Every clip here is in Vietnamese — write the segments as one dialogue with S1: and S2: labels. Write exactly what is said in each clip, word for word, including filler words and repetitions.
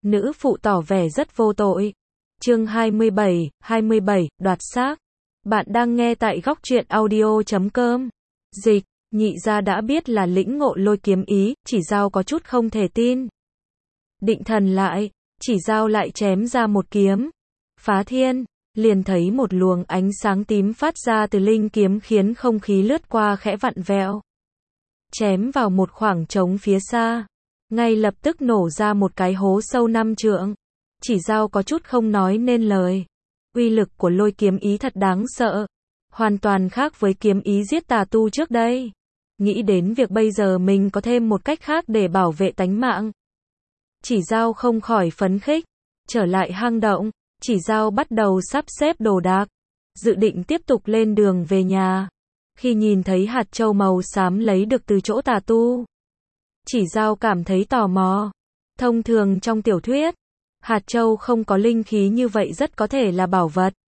S1: Nữ phụ tỏ vẻ rất vô tội. Chương hai mươi bảy, hai mươi bảy, đoạt xác. Bạn đang nghe tại góc truyện audio chấm com. Dịch, nhị gia đã biết là lĩnh ngộ lôi kiếm ý, chỉ dao có chút không thể tin. Định thần lại, chỉ dao lại chém ra một kiếm. Phá thiên, liền thấy một luồng ánh sáng tím phát ra từ linh kiếm khiến không khí lướt qua khẽ vặn vẹo. Chém vào một khoảng trống phía xa. Ngay lập tức nổ ra một cái hố sâu năm trượng. Chỉ dao có chút không nói nên lời. Uy lực của lôi kiếm ý thật đáng sợ. Hoàn toàn khác với kiếm ý giết tà tu trước đây. Nghĩ đến việc bây giờ mình có thêm một cách khác để bảo vệ tánh mạng. Chỉ dao không khỏi phấn khích. Trở lại hang động, chỉ dao bắt đầu sắp xếp đồ đạc. Dự định tiếp tục lên đường về nhà. Khi nhìn thấy hạt châu màu xám lấy được từ chỗ tà tu, chỉ dao cảm thấy tò mò. Thông thường trong tiểu thuyết, hạt châu không có linh khí như vậy rất có thể là bảo vật.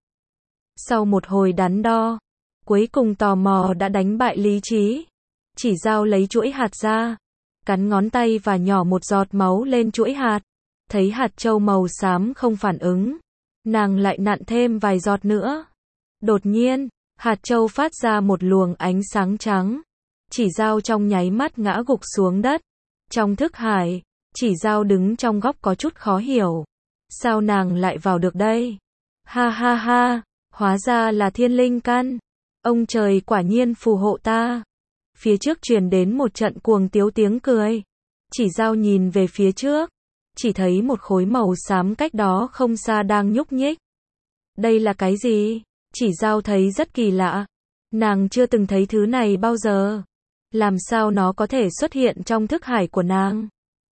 S1: Sau một hồi đắn đo, cuối cùng tò mò đã đánh bại lý trí. Chỉ dao lấy chuỗi hạt ra, cắn ngón tay và nhỏ một giọt máu lên chuỗi hạt. Thấy hạt châu màu xám không phản ứng, nàng lại nặn thêm vài giọt nữa. Đột nhiên, hạt châu phát ra một luồng ánh sáng trắng. Chỉ dao trong nháy mắt ngã gục xuống đất. Trong thức hải, chỉ dao đứng trong góc có chút khó hiểu. Sao nàng lại vào được đây? Ha ha ha, hóa ra là thiên linh căn. Ông trời quả nhiên phù hộ ta. Phía trước truyền đến một trận cuồng tiếu tiếng cười. Chỉ dao nhìn về phía trước, chỉ thấy một khối màu xám cách đó không xa đang nhúc nhích. Đây là cái gì? Chỉ dao thấy rất kỳ lạ. Nàng chưa từng thấy thứ này bao giờ. Làm sao nó có thể xuất hiện trong thức hải của nàng?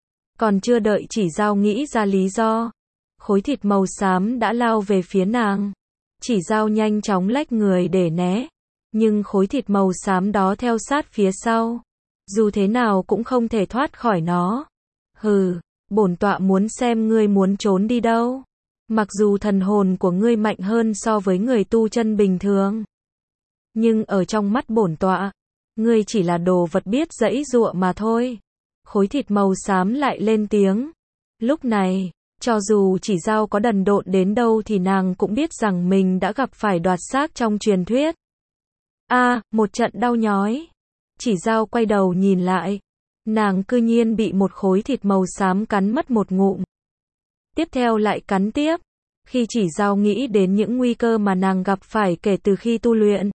S1: Còn chưa đợi chỉ dao nghĩ ra lý do, khối thịt màu xám đã lao về phía nàng. Chỉ dao nhanh chóng lách người để né. Nhưng khối thịt màu xám đó theo sát phía sau. Dù thế nào cũng không thể thoát khỏi nó. Hừ, bổn tọa muốn xem ngươi muốn trốn đi đâu. Mặc dù thần hồn của ngươi mạnh hơn so với người tu chân bình thường, nhưng ở trong mắt bổn tọa, ngươi chỉ là đồ vật biết giãy giụa mà thôi. Khối thịt màu xám lại lên tiếng. Lúc này, cho dù chỉ dao có đần độn đến đâu thì nàng cũng biết rằng mình đã gặp phải đoạt xác trong truyền thuyết. A, à, một trận đau nhói. Chỉ dao quay đầu nhìn lại. Nàng cư nhiên bị một khối thịt màu xám cắn mất một ngụm. Tiếp theo lại cắn tiếp. Khi chỉ dao nghĩ đến những nguy cơ mà nàng gặp phải kể từ khi tu luyện,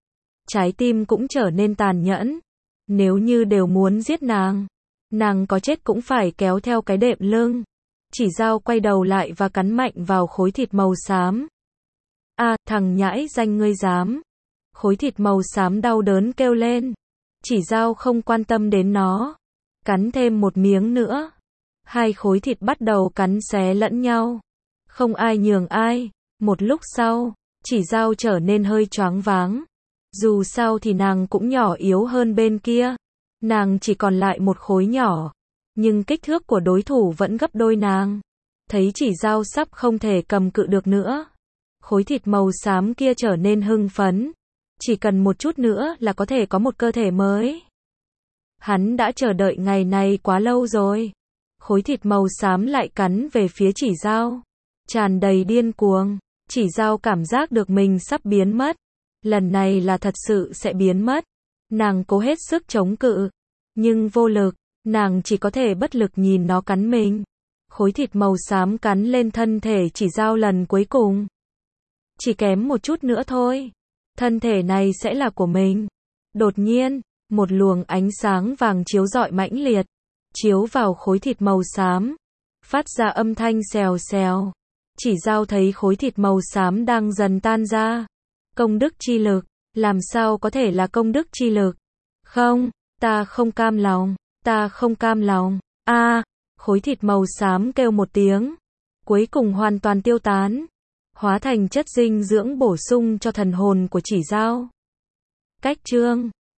S1: trái tim cũng trở nên tàn nhẫn. Nếu như đều muốn giết nàng, nàng có chết cũng phải kéo theo cái đệm lưng. Chỉ dao quay đầu lại và cắn mạnh vào khối thịt màu xám. A, à, thằng nhãi danh ngươi dám. Khối thịt màu xám đau đớn kêu lên. Chỉ dao không quan tâm đến nó. Cắn thêm một miếng nữa. Hai khối thịt bắt đầu cắn xé lẫn nhau. Không ai nhường ai. Một lúc sau, chỉ dao trở nên hơi choáng váng. Dù sao thì nàng cũng nhỏ yếu hơn bên kia. Nàng chỉ còn lại một khối nhỏ. Nhưng kích thước của đối thủ vẫn gấp đôi nàng. Thấy chỉ dao sắp không thể cầm cự được nữa. Khối thịt màu xám kia trở nên hưng phấn. Chỉ cần một chút nữa là có thể có một cơ thể mới. Hắn đã chờ đợi ngày này quá lâu rồi. Khối thịt màu xám lại cắn về phía chỉ dao. Tràn đầy điên cuồng. Chỉ dao cảm giác được mình sắp biến mất. Lần này là thật sự sẽ biến mất. Nàng cố hết sức chống cự. Nhưng vô lực. Nàng chỉ có thể bất lực nhìn nó cắn mình. Khối thịt màu xám cắn lên thân thể chỉ dao lần cuối cùng. Chỉ kém một chút nữa thôi. Thân thể này sẽ là của mình. Đột nhiên, một luồng ánh sáng vàng chiếu rọi mãnh liệt. Chiếu vào khối thịt màu xám. Phát ra âm thanh xèo xèo. Chỉ dao thấy khối thịt màu xám đang dần tan ra. Công đức chi lực. Làm sao có thể là công đức chi lực? Không, ta không cam lòng. Ta không cam lòng. A, à, khối thịt màu xám kêu một tiếng. Cuối cùng hoàn toàn tiêu tán. Hóa thành chất dinh dưỡng bổ sung cho thần hồn của chỉ dao. Cách chương